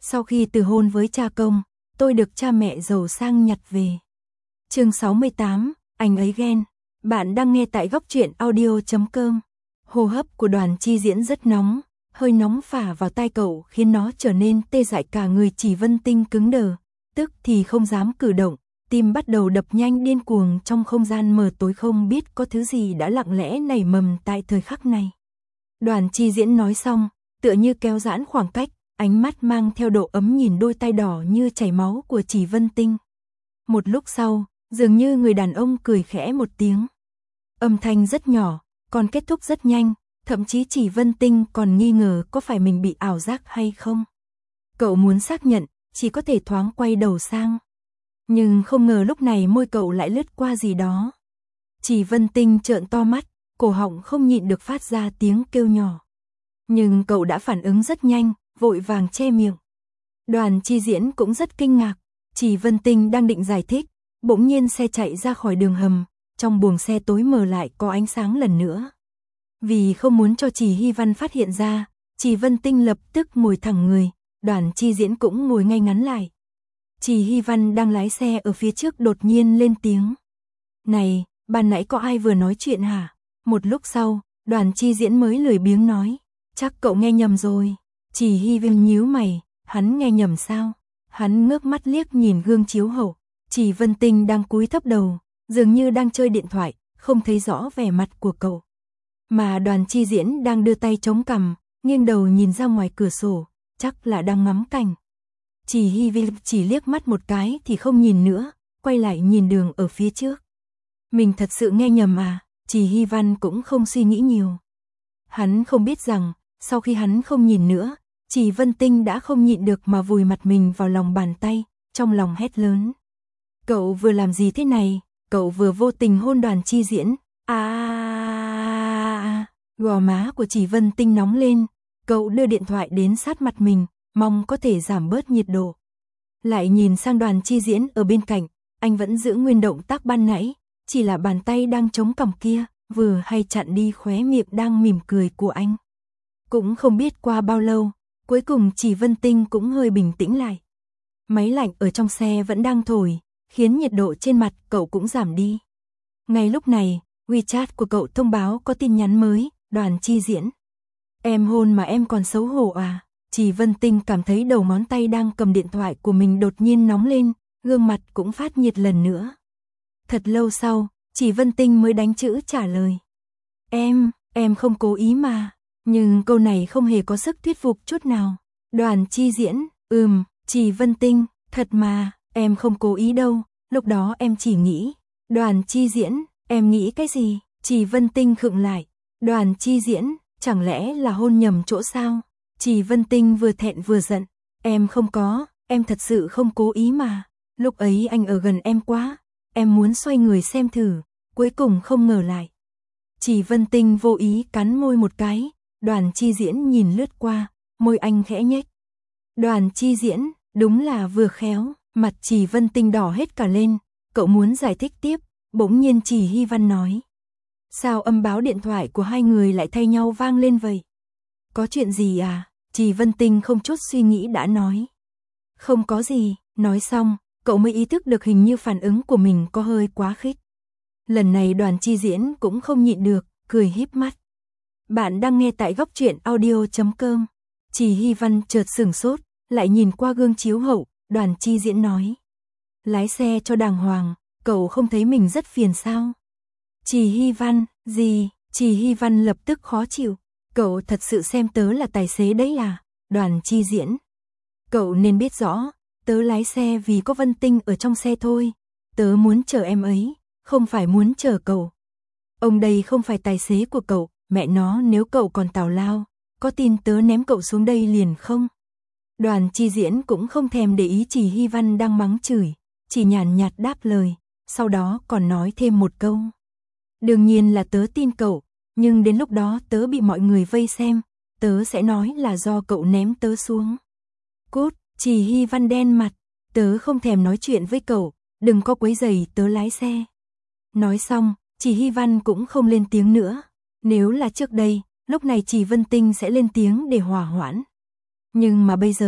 Sau khi từ hôn với cha công, tôi được cha mẹ giàu sang nhặt về. Chương 68, anh ấy ghen. Bạn đang nghe tại góc truyện audio.com. Hô hấp của Đoàn Chi Diễn rất nóng, hơi nóng phả vào tai cậu khiến nó trở nên tê dại cả người. Chỉ Vân Tinh cứng đờ, tức thì không dám cử động, tim bắt đầu đập nhanh điên cuồng. Trong không gian mờ tối không biết có thứ gì đã lặng lẽ nảy mầm tại thời khắc này. Đoàn Chi Diễn nói xong, tựa như kéo giãn khoảng cách, ánh mắt mang theo độ ấm nhìn đôi tay đỏ như chảy máu của Chỉ Vân Tinh. Một lúc sau, dường như người đàn ông cười khẽ một tiếng. Âm thanh rất nhỏ, còn kết thúc rất nhanh, thậm chí Chỉ Vân Tinh còn nghi ngờ có phải mình bị ảo giác hay không. Cậu muốn xác nhận, chỉ có thể thoáng quay đầu sang. Nhưng không ngờ lúc này môi cậu lại lướt qua gì đó. Chỉ Vân Tinh trợn to mắt, cổ họng không nhịn được phát ra tiếng kêu nhỏ. Nhưng cậu đã phản ứng rất nhanh, vội vàng che miệng. Đoàn Chi Diễn cũng rất kinh ngạc, Chỉ Vân Tinh đang định giải thích, bỗng nhiên xe chạy ra khỏi đường hầm, trong buồng xe tối mờ lại có ánh sáng lần nữa. Vì không muốn cho Chỉ Hy Văn phát hiện ra, Chỉ Vân Tinh lập tức ngồi thẳng người, Đoàn Chi Diễn cũng ngồi ngay ngắn lại. Chỉ Hy Văn đang lái xe ở phía trước đột nhiên lên tiếng. Này, ban nãy có ai vừa nói chuyện hả? Một lúc sau, Đoàn Chi Diễn mới lười biếng nói. Chắc cậu nghe nhầm rồi. Chỉ Hy Văn nhíu mày, hắn nghe nhầm sao? Hắn ngước mắt liếc nhìn gương chiếu hậu. Chỉ Vân Tinh đang cúi thấp đầu, dường như đang chơi điện thoại, không thấy rõ vẻ mặt của cậu. Mà Đoàn Chi Diễn đang đưa tay chống cằm, nghiêng đầu nhìn ra ngoài cửa sổ, chắc là đang ngắm cảnh. Chỉ Hy Văn chỉ liếc mắt một cái thì không nhìn nữa, quay lại nhìn đường ở phía trước. Mình thật sự nghe nhầm à? Chỉ Hy Văn cũng không suy nghĩ nhiều. Hắn không biết rằng, sau khi hắn không nhìn nữa, Chỉ Vân Tinh đã không nhịn được mà vùi mặt mình vào lòng bàn tay, trong lòng hét lớn. Cậu vừa làm gì thế này? Cậu vừa vô tình hôn Đoàn Chi Diễn. Gò má của Chỉ Vân Tinh nóng lên, cậu đưa điện thoại đến sát mặt mình, mong có thể giảm bớt nhiệt độ. Lại nhìn sang Đoàn Chi Diễn ở bên cạnh, anh vẫn giữ nguyên động tác ban nãy, chỉ là bàn tay đang chống cằm kia, vừa hay chặn đi khóe miệng đang mỉm cười của anh. Cũng không biết qua bao lâu, cuối cùng Chỉ Vân Tinh cũng hơi bình tĩnh lại. Máy lạnh ở trong xe vẫn đang thổi, khiến nhiệt độ trên mặt cậu cũng giảm đi. Ngay lúc này, WeChat của cậu thông báo có tin nhắn mới. Đoàn Chi Diễn. Em hôn mà em còn xấu hổ à? Chỉ Vân Tinh cảm thấy đầu ngón tay đang cầm điện thoại của mình đột nhiên nóng lên, gương mặt cũng phát nhiệt lần nữa. Thật lâu sau, Chỉ Vân Tinh mới đánh chữ trả lời. Em không cố ý mà. Nhưng câu này không hề có sức thuyết phục chút nào. Đoàn Chi Diễn, Chỉ Vân Tinh, thật mà, em không cố ý đâu, lúc đó em chỉ nghĩ. Đoàn Chi Diễn, em nghĩ cái gì? Chỉ Vân Tinh khựng lại. Đoàn Chi Diễn, chẳng lẽ là hôn nhầm chỗ sao? Chỉ Vân Tinh vừa thẹn vừa giận. Em không có, em thật sự không cố ý mà. Lúc ấy anh ở gần em quá, em muốn xoay người xem thử, cuối cùng không ngờ lại. Chỉ Vân Tinh vô ý cắn môi một cái, Đoàn Chi Diễn nhìn lướt qua, môi anh khẽ nhếch. Đoàn Chi Diễn, đúng là vừa khéo, mặt Chỉ Vân Tinh đỏ hết cả lên, cậu muốn giải thích tiếp, bỗng nhiên Chỉ Hy Văn nói. Sao âm báo điện thoại của hai người lại thay nhau vang lên vậy? Có chuyện gì à? Chỉ Vân Tinh không chút suy nghĩ đã nói. Không có gì, nói xong, cậu mới ý thức được hình như phản ứng của mình có hơi quá khích. Lần này Đoàn Chi Diễn cũng không nhịn được, cười híp mắt. Bạn đang nghe tại góc truyện audio.com. Chỉ Hy Văn chợt sửng sốt, lại nhìn qua gương chiếu hậu, Đoàn Chi Diễn nói. Lái xe cho đàng hoàng, cậu không thấy mình rất phiền sao? Chỉ Hy Văn, gì? Chỉ Hy Văn lập tức khó chịu. Cậu thật sự xem tớ là tài xế đấy à? Đoàn Chi Diễn. Cậu nên biết rõ, tớ lái xe vì có Vân Tinh ở trong xe thôi. Tớ muốn chở em ấy, không phải muốn chở cậu. Ông đây không phải tài xế của cậu, mẹ nó nếu cậu còn tào lao, có tin tớ ném cậu xuống đây liền không? Đoàn Chi Diễn cũng không thèm để ý Chỉ Hy Văn đang mắng chửi, chỉ nhàn nhạt đáp lời, sau đó còn nói thêm một câu. Đương nhiên là tớ tin cậu, nhưng đến lúc đó tớ bị mọi người vây xem, tớ sẽ nói là do cậu ném tớ xuống. Cút, Chỉ Hy Văn đen mặt, tớ không thèm nói chuyện với cậu, đừng có quấy rầy tớ lái xe. Nói xong, Chỉ Hy Văn cũng không lên tiếng nữa. Nếu là trước đây, lúc này Chỉ Vân Tinh sẽ lên tiếng để hòa hoãn. Nhưng mà bây giờ,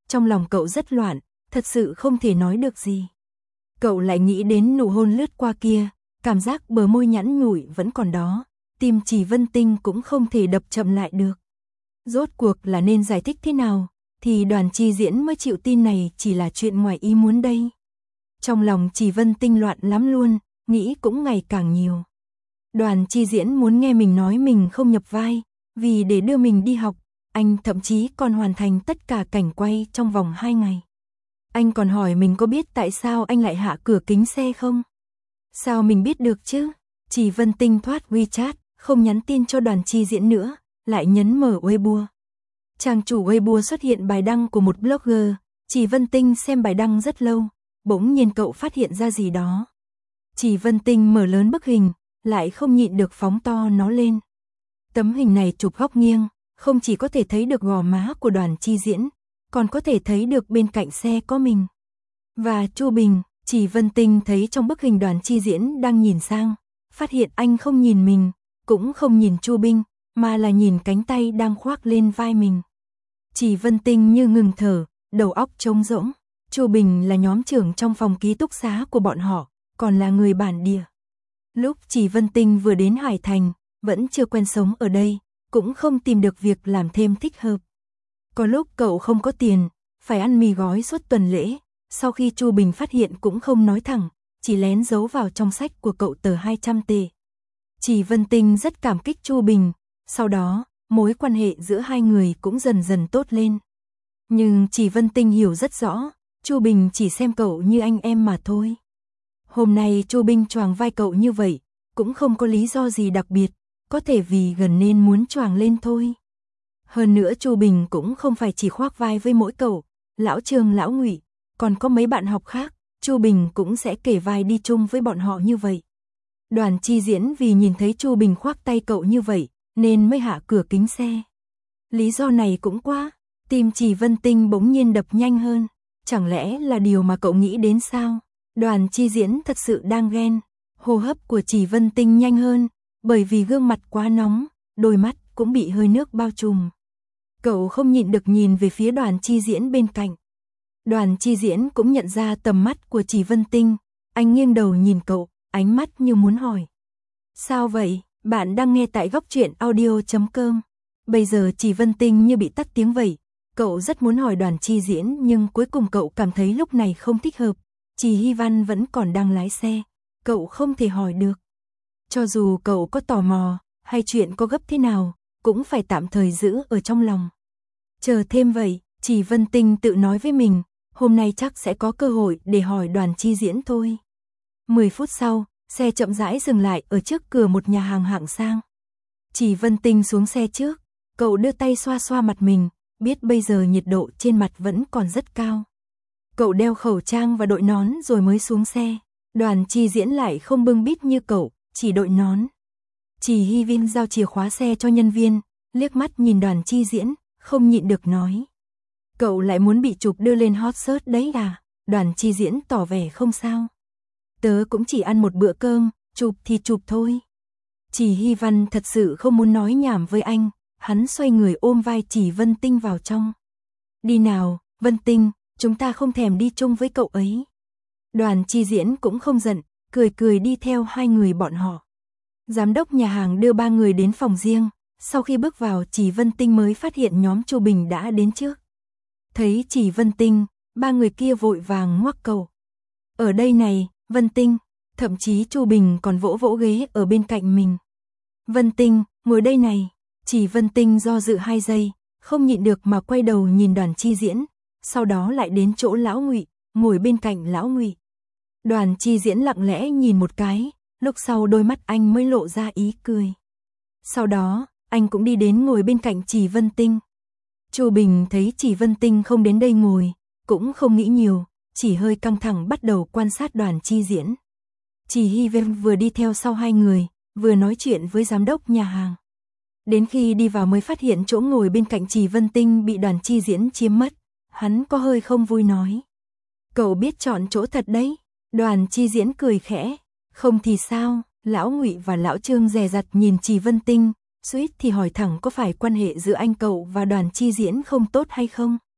trong lòng cậu rất loạn, thật sự không thể nói được gì. Cậu lại nghĩ đến nụ hôn lướt qua kia, cảm giác bờ môi nhẵn nhụi vẫn còn đó, tim Chỉ Vân Tinh cũng không thể đập chậm lại được. Rốt cuộc là nên giải thích thế nào, thì Đoàn Chi Diễn mới chịu tin này chỉ là chuyện ngoài ý muốn đây. Trong lòng Chỉ Vân Tinh loạn lắm luôn, nghĩ cũng ngày càng nhiều. Đoàn Chi Diễn muốn nghe mình nói mình không nhập vai, vì để đưa mình đi học, anh thậm chí còn hoàn thành tất cả cảnh quay trong vòng 2 ngày. Anh còn hỏi mình có biết tại sao anh lại hạ cửa kính xe không? Sao mình biết được chứ? Chỉ Vân Tinh thoát WeChat, không nhắn tin cho Đoàn Chi Diễn nữa, lại nhấn mở Weibo. Trang chủ Weibo xuất hiện bài đăng của một blogger, Chỉ Vân Tinh xem bài đăng rất lâu, bỗng nhiên cậu phát hiện ra gì đó. Chỉ Vân Tinh mở lớn bức hình, lại không nhịn được phóng to nó lên. Tấm hình này chụp góc nghiêng, không chỉ có thể thấy được gò má của Đoàn Chi Diễn, còn có thể thấy được bên cạnh xe có mình. Và Chu Bình, Chỉ Vân Tinh thấy trong bức hình Đoàn Chi Diễn đang nhìn sang, phát hiện anh không nhìn mình, cũng không nhìn Chu Bình, mà là nhìn cánh tay đang khoác lên vai mình. Chỉ Vân Tinh như ngừng thở, đầu óc trống rỗng. Chu Bình là nhóm trưởng trong phòng ký túc xá của bọn họ, còn là người bản địa. Lúc Chỉ Vân Tinh vừa đến Hải Thành, vẫn chưa quen sống ở đây, cũng không tìm được việc làm thêm thích hợp. Có lúc cậu không có tiền, phải ăn mì gói suốt tuần lễ, sau khi Chu Bình phát hiện cũng không nói thẳng, chỉ lén giấu vào trong sách của cậu tờ 200 tệ. Chỉ Vân Tinh rất cảm kích Chu Bình, sau đó, mối quan hệ giữa hai người cũng dần dần tốt lên. Nhưng Chỉ Vân Tinh hiểu rất rõ, Chu Bình chỉ xem cậu như anh em mà thôi. Hôm nay Chu Bình choàng vai cậu như vậy, cũng không có lý do gì đặc biệt, có thể vì gần nên muốn choàng lên thôi. Hơn nữa Chu Bình cũng không phải chỉ khoác vai với mỗi cậu, lão Trương lão Ngụy, còn có mấy bạn học khác, Chu Bình cũng sẽ kể vai đi chung với bọn họ như vậy. Đoàn Chi Diễn vì nhìn thấy Chu Bình khoác tay cậu như vậy, nên mới hạ cửa kính xe. Lý do này cũng quá, tim Chỉ Vân Tinh bỗng nhiên đập nhanh hơn, chẳng lẽ là điều mà cậu nghĩ đến sao? Đoàn Chi Diễn thật sự đang ghen, hô hấp của Chỉ Vân Tinh nhanh hơn, bởi vì gương mặt quá nóng, đôi mắt cũng bị hơi nước bao trùm. Cậu không nhịn được nhìn về phía Đoàn Chi Diễn bên cạnh. Đoàn Chi Diễn cũng nhận ra tầm mắt của Chỉ Vân Tinh, anh nghiêng đầu nhìn cậu, ánh mắt như muốn hỏi. Sao vậy? Bạn đang nghe tại Góc Truyện Audio.com. Bây giờ Chỉ Vân Tinh như bị tắt tiếng vậy. Cậu rất muốn hỏi Đoàn Chi Diễn nhưng cuối cùng cậu cảm thấy lúc này không thích hợp. Chỉ Hy Văn vẫn còn đang lái xe, cậu không thể hỏi được. Cho dù cậu có tò mò, hay chuyện có gấp thế nào, cũng phải tạm thời giữ ở trong lòng. Chờ thêm vậy, Chỉ Vân Tinh tự nói với mình, hôm nay chắc sẽ có cơ hội để hỏi Đoàn Chi Diễn thôi. 10 phút sau, xe chậm rãi dừng lại ở trước cửa một nhà hàng hạng sang. Chỉ Vân Tinh xuống xe trước, cậu đưa tay xoa xoa mặt mình, biết bây giờ nhiệt độ trên mặt vẫn còn rất cao. Cậu đeo khẩu trang và đội nón rồi mới xuống xe. Đoàn Chi Diễn lại không bưng bít như cậu, chỉ đội nón. Chỉ Hy Vin giao chìa khóa xe cho nhân viên, liếc mắt nhìn Đoàn Chi Diễn, không nhịn được nói. Cậu lại muốn bị chụp đưa lên hot search đấy à? Đoàn Chi Diễn tỏ vẻ không sao. Tớ cũng chỉ ăn một bữa cơm, chụp thì chụp thôi. Chỉ Hy Văn thật sự không muốn nói nhảm với anh, hắn xoay người ôm vai Chỉ Vân Tinh vào trong. Đi nào, Vân Tinh, chúng ta không thèm đi chung với cậu ấy. Đoàn Chi Diễn cũng không giận, cười cười đi theo hai người bọn họ. Giám đốc nhà hàng đưa 3 người đến phòng riêng, sau khi bước vào Chỉ Vân Tinh mới phát hiện nhóm Chu Bình đã đến trước. Thấy Chỉ Vân Tinh, 3 người kia vội vàng ngoắc cầu. Ở đây này, Vân Tinh, thậm chí Chu Bình còn vỗ vỗ ghế ở bên cạnh mình. Vân Tinh, ngồi đây này. Chỉ Vân Tinh do dự 2 giây, không nhịn được mà quay đầu nhìn Đoàn Chi Diễn, sau đó lại đến chỗ lão Ngụy, ngồi bên cạnh lão Ngụy. Đoàn Chi Diễn lặng lẽ nhìn một cái, lúc sau đôi mắt anh mới lộ ra ý cười. Sau đó, anh cũng đi đến ngồi bên cạnh Chỉ Vân Tinh. Chu Bình thấy Chỉ Vân Tinh không đến đây ngồi, cũng không nghĩ nhiều, chỉ hơi căng thẳng bắt đầu quan sát Đoàn Chi Diễn. Chỉ Hy Vân vừa đi theo sau hai người, vừa nói chuyện với giám đốc nhà hàng. Đến khi đi vào mới phát hiện chỗ ngồi bên cạnh Chỉ Vân Tinh bị Đoàn Chi Diễn chiếm mất, hắn có hơi không vui nói. Cậu biết chọn chỗ thật đấy. Đoàn Chi Diễn cười khẽ, không thì sao? Lão Ngụy và lão Trương dè dặt nhìn Chỉ Vân Tinh, suýt thì hỏi thẳng có phải quan hệ giữa anh cậu và Đoàn Chi Diễn không tốt hay không.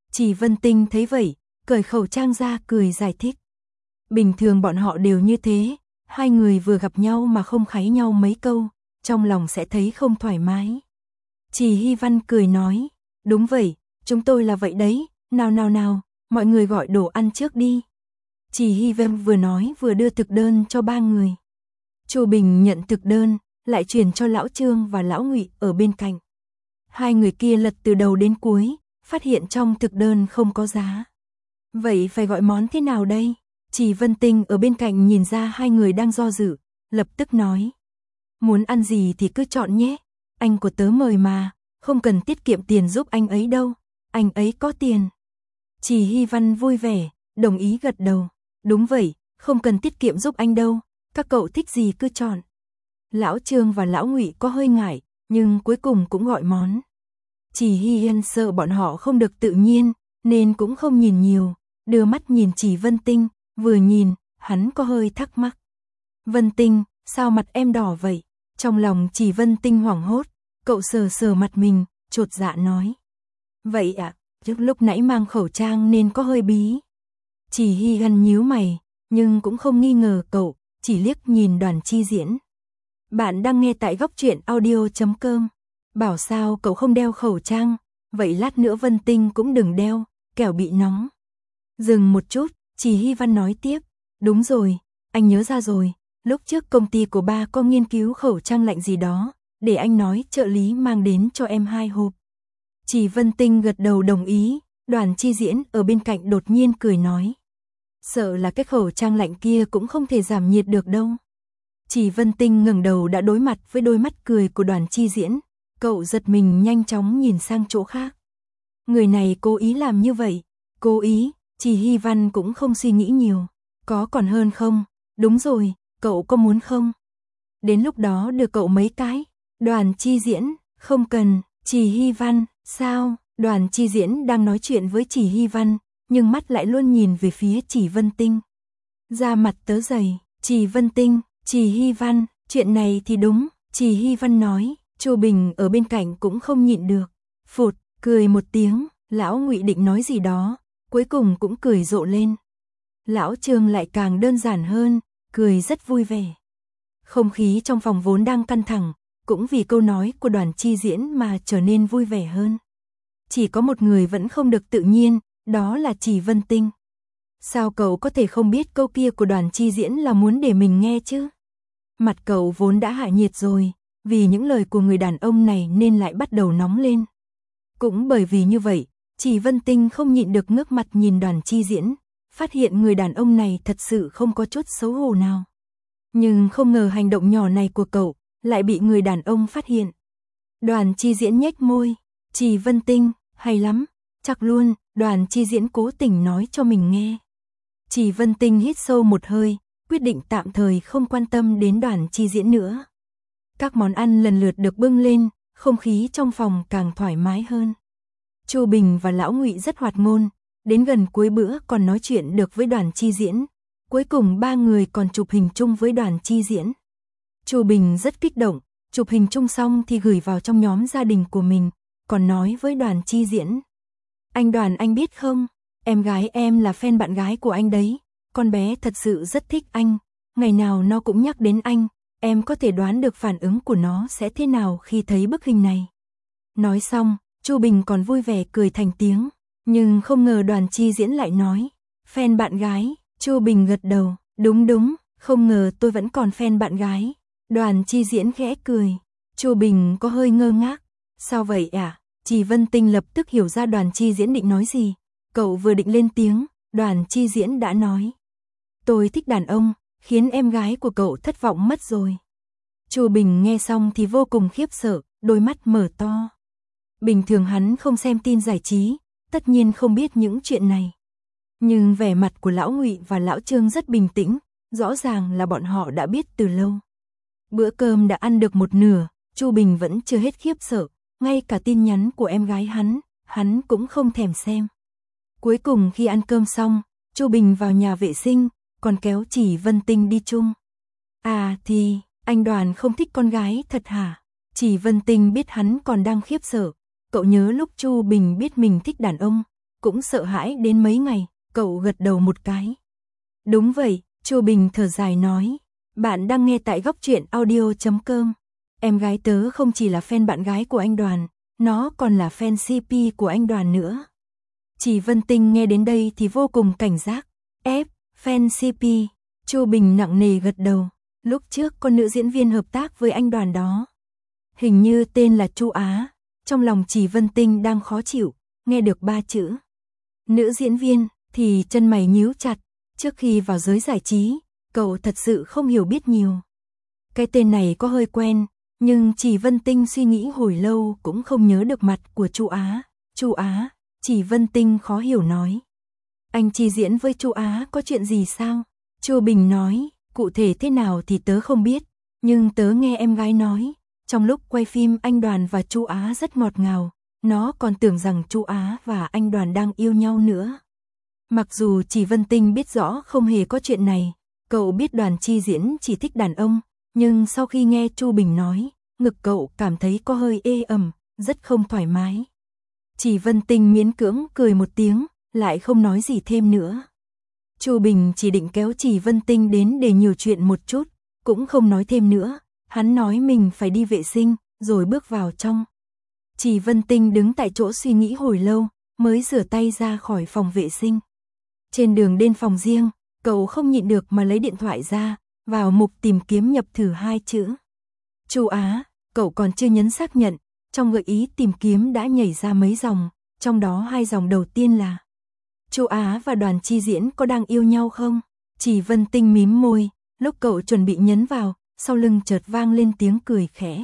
Chỉ Vân Tinh thấy vậy, cởi khẩu trang ra cười giải thích. Bình thường bọn họ đều như thế, hai người vừa gặp nhau mà không kháy nhau mấy câu, trong lòng sẽ thấy không thoải mái. Chỉ Hy Văn cười nói, đúng vậy, chúng tôi là vậy đấy, nào, mọi người gọi đồ ăn trước đi. Chỉ Hy Văn vừa nói vừa đưa thực đơn cho ba người. Chu Bình nhận thực đơn, lại chuyển cho Lão Trương và Lão Ngụy ở bên cạnh. Hai người kia lật từ đầu đến cuối, phát hiện trong thực đơn không có giá. Vậy phải gọi món thế nào đây? Chỉ Vân Tinh ở bên cạnh nhìn ra hai người đang do dự, lập tức nói. Muốn ăn gì thì cứ chọn nhé, anh của tớ mời mà, không cần tiết kiệm tiền giúp anh ấy đâu, anh ấy có tiền. Chỉ Hy Văn vui vẻ, đồng ý gật đầu. Đúng vậy, không cần tiết kiệm giúp anh đâu, các cậu thích gì cứ chọn. Lão Trương và Lão Ngụy có hơi ngại, nhưng cuối cùng cũng gọi món. Chỉ Hy Văn sợ bọn họ không được tự nhiên, nên cũng không nhìn nhiều, đưa mắt nhìn Chỉ Vân Tinh, vừa nhìn, hắn có hơi thắc mắc. Vân Tinh, sao mặt em đỏ vậy? Trong lòng Chỉ Vân Tinh hoảng hốt, cậu sờ mặt mình, chột dạ nói. Vậy ạ, lúc nãy mang khẩu trang nên có hơi bí. Chỉ Hy Văn nhíu mày, nhưng cũng không nghi ngờ cậu, chỉ liếc nhìn Đoàn Chi Diễn. Bạn đang nghe tại góc truyện audio.com. Bảo sao cậu không đeo khẩu trang, vậy lát nữa Vân Tinh cũng đừng đeo, kẻo bị nóng. Dừng một chút, Chỉ Hy Văn nói tiếp, đúng rồi, anh nhớ ra rồi, lúc trước công ty của ba có nghiên cứu khẩu trang lạnh gì đó, để anh nói trợ lý mang đến cho em 2 hộp. Chỉ Vân Tinh gật đầu đồng ý, Đoàn Chi Diễn ở bên cạnh đột nhiên cười nói. Sợ là cái khẩu trang lạnh kia cũng không thể giảm nhiệt được đâu. Chỉ Vân Tinh ngẩng đầu đã đối mặt với đôi mắt cười của Đoàn Chi Diễn, cậu giật mình nhanh chóng nhìn sang chỗ khác. Người này cố ý làm như vậy, cố ý, Chỉ Hy Văn cũng không suy nghĩ nhiều, có còn hơn không, đúng rồi, cậu có muốn không? Đến lúc đó được cậu mấy cái, Đoàn Chi Diễn, không cần, Chỉ Hy Văn, sao? Đoàn Chi Diễn đang nói chuyện với Chỉ Hy Văn, nhưng mắt lại luôn nhìn về phía Chỉ Vân Tinh. Da mặt tớ dày, Chỉ Vân Tinh, Chỉ Hy Văn, chuyện này thì đúng, Chỉ Hy Văn nói, Chu Bình ở bên cạnh cũng không nhịn được, phụt, cười một tiếng, Lão Ngụy định nói gì đó, cuối cùng cũng cười rộ lên. Lão Trương lại càng đơn giản hơn, cười rất vui vẻ. Không khí trong phòng vốn đang căng thẳng, cũng vì câu nói của Đoàn Chi Diễn mà trở nên vui vẻ hơn. Chỉ có một người vẫn không được tự nhiên, đó là Chỉ Vân Tinh. Sao cậu có thể không biết câu kia của Đoàn Chi Diễn là muốn để mình nghe chứ? Mặt cậu vốn đã hạ nhiệt rồi, vì những lời của người đàn ông này nên lại bắt đầu nóng lên. Cũng bởi vì như vậy, Chỉ Vân Tinh không nhịn được ngước mặt nhìn Đoàn Chi Diễn, phát hiện người đàn ông này thật sự không có chút xấu hổ nào. Nhưng không ngờ hành động nhỏ này của cậu lại bị người đàn ông phát hiện. Đoàn Chi Diễn nhếch môi, Chỉ Vân Tinh, hay lắm, chắc luôn, Đoàn Chi Diễn cố tình nói cho mình nghe. Chỉ Vân Tinh hít sâu một hơi, quyết định tạm thời không quan tâm đến Đoàn Chi Diễn nữa. Các món ăn lần lượt được bưng lên, không khí trong phòng càng thoải mái hơn. Chu Bình và Lão Ngụy rất hoạt ngôn, đến gần cuối bữa còn nói chuyện được với Đoàn Chi Diễn. Cuối cùng ba người còn chụp hình chung với Đoàn Chi Diễn. Chu Bình rất kích động, chụp hình chung xong thì gửi vào trong nhóm gia đình của mình, còn nói với Đoàn Chi Diễn. Anh Đoàn, anh biết không, em gái em là fan bạn gái của anh đấy, con bé thật sự rất thích anh, ngày nào nó cũng nhắc đến anh, em có thể đoán được phản ứng của nó sẽ thế nào khi thấy bức hình này. Nói xong, Chu Bình còn vui vẻ cười thành tiếng, nhưng không ngờ Đoàn Chi Diễn lại nói, fan bạn gái. Chu Bình gật đầu, đúng, không ngờ tôi vẫn còn fan bạn gái. Đoàn Chi Diễn khẽ cười, Chu Bình có hơi ngơ ngác, sao vậy ạ? Chỉ Vân Tinh lập tức hiểu ra Đoàn Chi Diễn định nói gì, cậu vừa định lên tiếng, Đoàn Chi Diễn đã nói. Tôi thích đàn ông, khiến em gái của cậu thất vọng mất rồi. Chu Bình nghe xong thì vô cùng khiếp sợ, đôi mắt mở to. Bình thường hắn không xem tin giải trí, tất nhiên không biết những chuyện này. Nhưng vẻ mặt của Lão Ngụy và Lão Trương rất bình tĩnh, rõ ràng là bọn họ đã biết từ lâu. Bữa cơm đã ăn được một nửa, Chu Bình vẫn chưa hết khiếp sợ, ngay cả tin nhắn của em gái hắn cũng không thèm xem. Cuối cùng khi ăn cơm xong, Chu Bình vào nhà vệ sinh, còn kéo Chỉ Vân Tinh đi chung. À thì, anh Đoàn không thích con gái thật hả? Chỉ Vân Tinh biết hắn còn đang khiếp sợ, cậu nhớ lúc Chu Bình biết mình thích đàn ông, cũng sợ hãi đến mấy ngày, cậu gật đầu một cái. Đúng vậy, Chu Bình thở dài nói. Bạn đang nghe tại goctruyện.audio.com. Em gái tớ không chỉ là fan bạn gái của anh Đoàn, nó còn là fan CP của anh Đoàn nữa. Chỉ Vân Tinh nghe đến đây thì vô cùng cảnh giác. Fan CP, Chu Bình nặng nề gật đầu. Lúc trước con nữ diễn viên hợp tác với anh Đoàn đó, hình như tên là Chu Á. Trong lòng Chỉ Vân Tinh đang khó chịu, nghe được 3 chữ nữ diễn viên thì chân mày nhíu chặt. Trước khi vào giới giải trí, cậu thật sự không hiểu biết nhiều. Cái tên này có hơi quen, nhưng Chỉ Vân Tinh suy nghĩ hồi lâu cũng không nhớ được mặt của Chu Á. Chu Á, Chỉ Vân Tinh khó hiểu nói. Anh Chi diễn với Chu Á có chuyện gì sao? Chu Bình nói, cụ thể thế nào thì tớ không biết, nhưng tớ nghe em gái nói, trong lúc quay phim anh Đoàn và Chu Á rất ngọt ngào, nó còn tưởng rằng Chu Á và anh Đoàn đang yêu nhau nữa. Mặc dù Chỉ Vân Tinh biết rõ không hề có chuyện này, cậu biết Đoàn Chi diễn chỉ thích đàn ông, nhưng sau khi nghe Chu Bình nói, ngực cậu cảm thấy có hơi ê ẩm, rất không thoải mái. Chỉ Vân Tinh miễn cưỡng cười một tiếng, lại không nói gì thêm nữa. Chu Bình chỉ định kéo Chỉ Vân Tinh đến để nhiều chuyện một chút, cũng không nói thêm nữa, hắn nói mình phải đi vệ sinh, rồi bước vào trong. Chỉ Vân Tinh đứng tại chỗ suy nghĩ hồi lâu, mới rửa tay ra khỏi phòng vệ sinh. Trên đường đến phòng riêng, cậu không nhịn được mà lấy điện thoại ra, vào mục tìm kiếm nhập thử 2 chữ. Chu Á, cậu còn chưa nhấn xác nhận, trong gợi ý tìm kiếm đã nhảy ra mấy dòng, trong đó 2 dòng đầu tiên là Chu Á và Đoàn Chi diễn có đang yêu nhau không? Chỉ Vân Tinh mím môi, lúc cậu chuẩn bị nhấn vào, sau lưng chợt vang lên tiếng cười khẽ.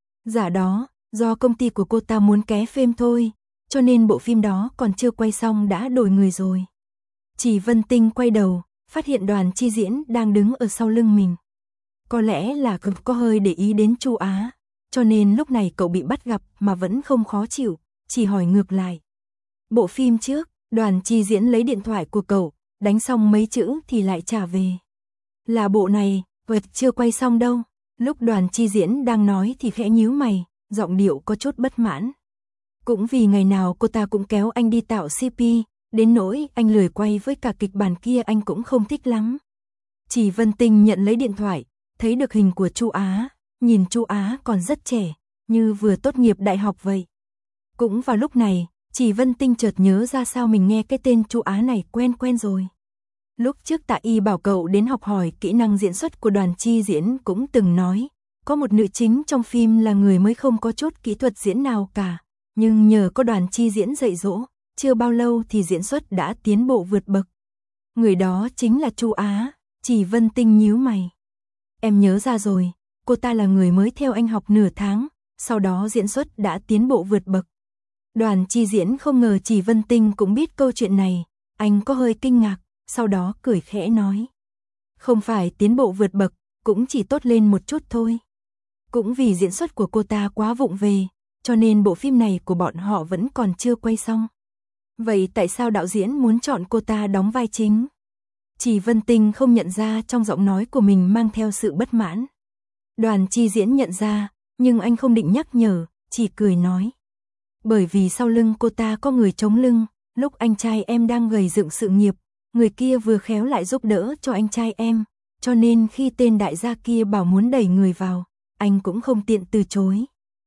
Dạ đó, do công ty của cô ta muốn ké phim thôi, cho nên bộ phim đó còn chưa quay xong đã đổi người rồi. Chỉ Vân Tinh quay đầu, phát hiện Đoàn Chi diễn đang đứng ở sau lưng mình. Có lẽ là cậu có hơi để ý đến Chu Á, cho nên lúc này cậu bị bắt gặp mà vẫn không khó chịu, chỉ hỏi ngược lại. Bộ phim trước, Đoàn Chi diễn lấy điện thoại của cậu, đánh xong mấy chữ thì lại trả về. Là bộ này, vật chưa quay xong đâu. Lúc Đoàn Chi diễn đang nói thì khẽ nhíu mày, giọng điệu có chút bất mãn. Cũng vì ngày nào cô ta cũng kéo anh đi tạo CP, đến nỗi anh lười quay với cả kịch bản kia anh cũng không thích lắm. Chỉ Vân Tinh nhận lấy điện thoại, thấy được hình của Chu Á, nhìn Chu Á còn rất trẻ, như vừa tốt nghiệp đại học vậy. Cũng vào lúc này, Chỉ Vân Tinh chợt nhớ ra sao mình nghe cái tên Chu Á này quen quen rồi. Lúc trước Tạ Y bảo cậu đến học hỏi kỹ năng diễn xuất của Đoàn Chi diễn cũng từng nói, có một nữ chính trong phim là người mới không có chút kỹ thuật diễn nào cả, nhưng nhờ có Đoàn Chi diễn dạy dỗ, chưa bao lâu thì diễn xuất đã tiến bộ vượt bậc. Người đó chính là Chu Á. Chỉ Vân Tinh nhíu mày. Em nhớ ra rồi, cô ta là người mới theo anh học nửa tháng, sau đó diễn xuất đã tiến bộ vượt bậc. Đoàn Chi diễn không ngờ Chỉ Vân Tinh cũng biết câu chuyện này, anh có hơi kinh ngạc, sau đó cười khẽ nói. Không phải tiến bộ vượt bậc, cũng chỉ tốt lên một chút thôi. Cũng vì diễn xuất của cô ta quá vụng về, cho nên bộ phim này của bọn họ vẫn còn chưa quay xong. Vậy tại sao đạo diễn muốn chọn cô ta đóng vai chính? Chỉ Vân Tinh không nhận ra trong giọng nói của mình mang theo sự bất mãn. Đoàn Chi diễn nhận ra, nhưng anh không định nhắc nhở, chỉ cười nói. Bởi vì sau lưng cô ta có người chống lưng, lúc anh trai em đang gầy dựng sự nghiệp, người kia vừa khéo lại giúp đỡ cho anh trai em, cho nên khi tên đại gia kia bảo muốn đẩy người vào, anh cũng không tiện từ chối.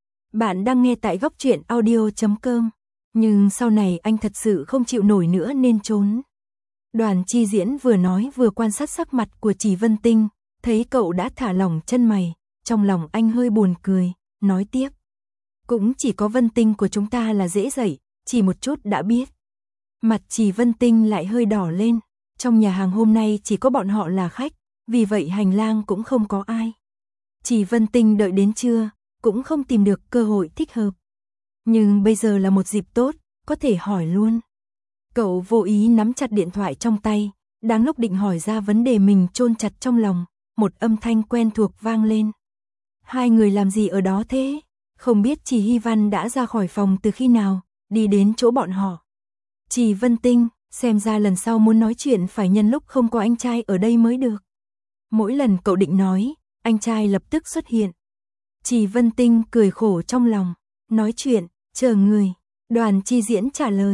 Bạn đang nghe tại goctruyện.audio.com, nhưng sau này anh thật sự không chịu nổi nữa nên trốn. Đoàn Chi diễn vừa nói vừa quan sát sắc mặt của Chỉ Vân Tinh, thấy cậu đã thả lỏng chân mày, trong lòng anh hơi buồn cười, nói tiếp. Cũng chỉ có Vân Tinh của chúng ta là dễ dạy, chỉ một chút đã biết. Mặt Chỉ Vân Tinh lại hơi đỏ lên, trong nhà hàng hôm nay chỉ có bọn họ là khách, vì vậy hành lang cũng không có ai. Chỉ Vân Tinh đợi đến trưa, cũng không tìm được cơ hội thích hợp. Nhưng bây giờ là một dịp tốt, có thể hỏi luôn. Cậu vô ý nắm chặt điện thoại trong tay, đang lúc định hỏi ra vấn đề mình chôn chặt trong lòng, một âm thanh quen thuộc vang lên. Hai người làm gì ở đó thế? Không biết Chỉ Hy Văn đã ra khỏi phòng từ khi nào, đi đến chỗ bọn họ. Chỉ Vân Tinh, xem ra lần sau muốn nói chuyện phải nhân lúc không có anh trai ở đây mới được. Mỗi lần cậu định nói, anh trai lập tức xuất hiện. Chỉ Vân Tinh cười khổ trong lòng, nói chuyện, chờ người. Đoàn Chi diễn trả lời.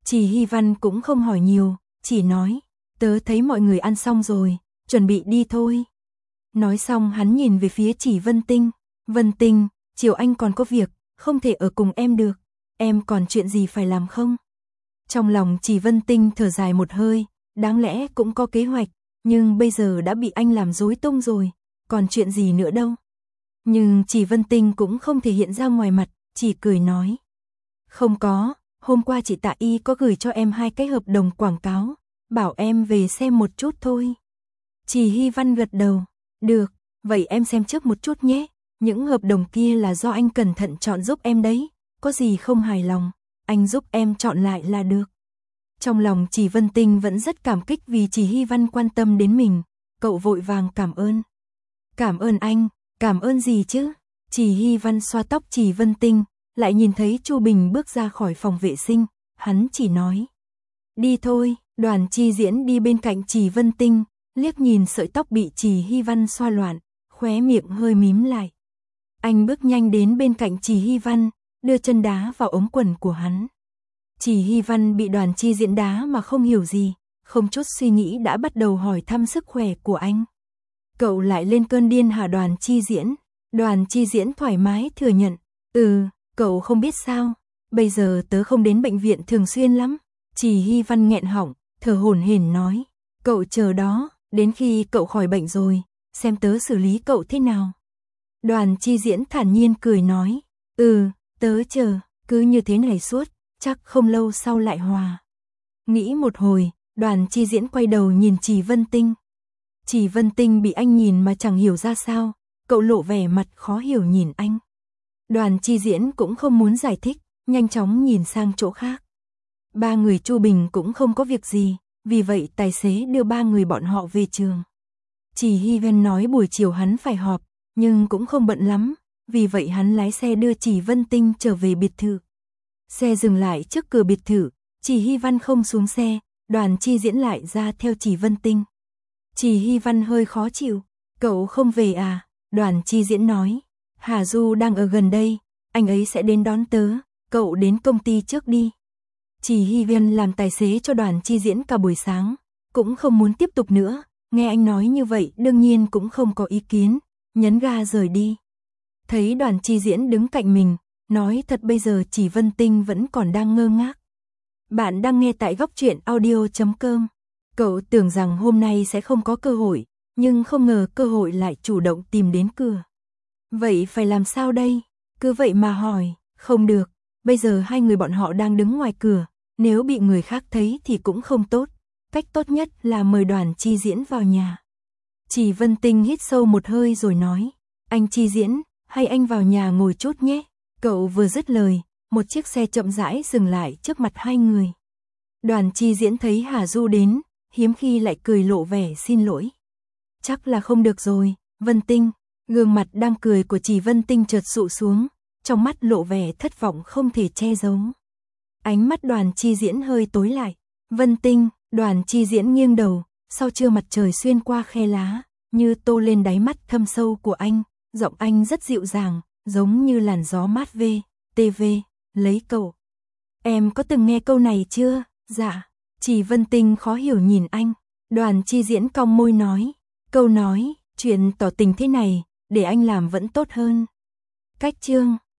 Chỉ Hy Văn cũng không hỏi nhiều, chỉ nói, tớ thấy mọi người ăn xong rồi, chuẩn bị đi thôi. Nói xong hắn nhìn về phía Chỉ Vân Tinh, chiều anh còn có việc, không thể ở cùng em được, em còn chuyện gì phải làm không? Trong lòng Chỉ Vân Tinh thở dài một hơi, đáng lẽ cũng có kế hoạch, nhưng bây giờ đã bị anh làm rối tung rồi, còn chuyện gì nữa đâu. Nhưng Chỉ Vân Tinh cũng không thể hiện ra ngoài mặt, chỉ cười nói. Không có, hôm qua chị Tạ Y có gửi cho em 2 cái hợp đồng quảng cáo, bảo em về xem một chút thôi. Chỉ Hy Văn gật đầu, được, vậy em xem trước một chút nhé, những hợp đồng kia là do anh cẩn thận chọn giúp em đấy, có gì không hài lòng, anh giúp em chọn lại là được. Trong lòng Chỉ Vân Tinh vẫn rất cảm kích vì Chỉ Hy Văn quan tâm đến mình, cậu vội vàng cảm ơn. Cảm ơn anh, cảm ơn gì chứ? Chỉ Hy Văn xoa tóc Chỉ Vân Tinh, lại nhìn thấy Chu Bình bước ra khỏi phòng vệ sinh, hắn chỉ nói. Đi thôi, Đoàn Chi Diễn đi bên cạnh Chỉ Vân Tinh, liếc nhìn sợi tóc bị Chỉ Hy Văn xoa loạn, khóe miệng hơi mím lại. Anh bước nhanh đến bên cạnh Chỉ Hy Văn, đưa chân đá vào ống quần của hắn. Chỉ Hy Văn bị Đoàn Chi Diễn đá mà không hiểu gì, không chút suy nghĩ đã bắt đầu hỏi thăm sức khỏe của anh. Cậu lại lên cơn điên hả Đoàn Chi Diễn? Đoàn Chi Diễn thoải mái thừa nhận, cậu không biết sao, bây giờ tớ không đến bệnh viện thường xuyên lắm. Chỉ Hy Văn nghẹn họng, thở hổn hển nói, cậu chờ đó, đến khi cậu khỏi bệnh rồi, xem tớ xử lý cậu thế nào. Đoàn Chi Diễn thản nhiên cười nói, tớ chờ, cứ như thế này suốt, chắc không lâu sau lại hòa. Nghĩ một hồi, Đoàn Chi Diễn quay đầu nhìn Chỉ Vân Tinh. Chỉ Vân Tinh bị anh nhìn mà chẳng hiểu ra sao, cậu lộ vẻ mặt khó hiểu nhìn anh. Đoàn Chi Diễn cũng không muốn giải thích, nhanh chóng nhìn sang chỗ khác. 3 người Chu Bình cũng không có việc gì, vì vậy tài xế đưa 3 người bọn họ về trường. Chỉ Hy Văn nói buổi chiều hắn phải họp, nhưng cũng không bận lắm, vì vậy hắn lái xe đưa Chỉ Vân Tinh trở về biệt thự. Xe dừng lại trước cửa biệt thự, Chỉ Hy Văn không xuống xe, Đoàn Chi Diễn lại ra theo Chỉ Vân Tinh. Chỉ Hy Văn hơi khó chịu, cậu không về à? Đoàn Chi Diễn nói, Hà Du đang ở gần đây, anh ấy sẽ đến đón tớ, cậu đến công ty trước đi. Chỉ Hy Văn làm tài xế cho Đoàn Chi Diễn cả buổi sáng, cũng không muốn tiếp tục nữa, nghe anh nói như vậy đương nhiên cũng không có ý kiến, nhấn ga rời đi. Thấy Đoàn Chi Diễn đứng cạnh mình, nói thật bây giờ Chỉ Vân Tinh vẫn còn đang ngơ ngác. Bạn đang nghe tại Góc Truyện Audio.com. Cậu tưởng rằng hôm nay sẽ không có cơ hội, nhưng không ngờ cơ hội lại chủ động tìm đến cửa. Vậy phải làm sao đây? Cứ vậy mà hỏi, không được, bây giờ 2 người bọn họ đang đứng ngoài cửa, nếu bị người khác thấy thì cũng không tốt, cách tốt nhất là mời Đoàn Chi Diễn vào nhà. Chỉ Vân Tinh hít sâu một hơi rồi nói, anh Chi Diễn, hay anh vào nhà ngồi chút nhé. Cậu vừa dứt lời, một chiếc xe chậm rãi dừng lại trước mặt 2 người. Đoàn Chi Diễn thấy Hà Du đến, hiếm khi lại cười lộ vẻ xin lỗi. Chắc là không được rồi, Vân Tinh. Gương mặt đang cười của Chỉ Vân Tinh chợt sụ xuống, trong mắt lộ vẻ thất vọng không thể che giấu. Ánh mắt Đoàn Chi Diễn hơi tối lại. Vân Tinh, Đoàn Chi Diễn nghiêng đầu, sau trưa mặt trời xuyên qua khe lá, như tô lên đáy mắt thâm sâu của anh, giọng anh rất dịu dàng, giống như làn gió mát về, TV, lấy cậu. Em có từng nghe câu này chưa? Dạ. Chỉ Vân Tinh khó hiểu nhìn anh. Đoàn Chi Diễn cong môi nói, câu nói, chuyện tỏ tình thế này, để anh làm vẫn tốt hơn. Cách chương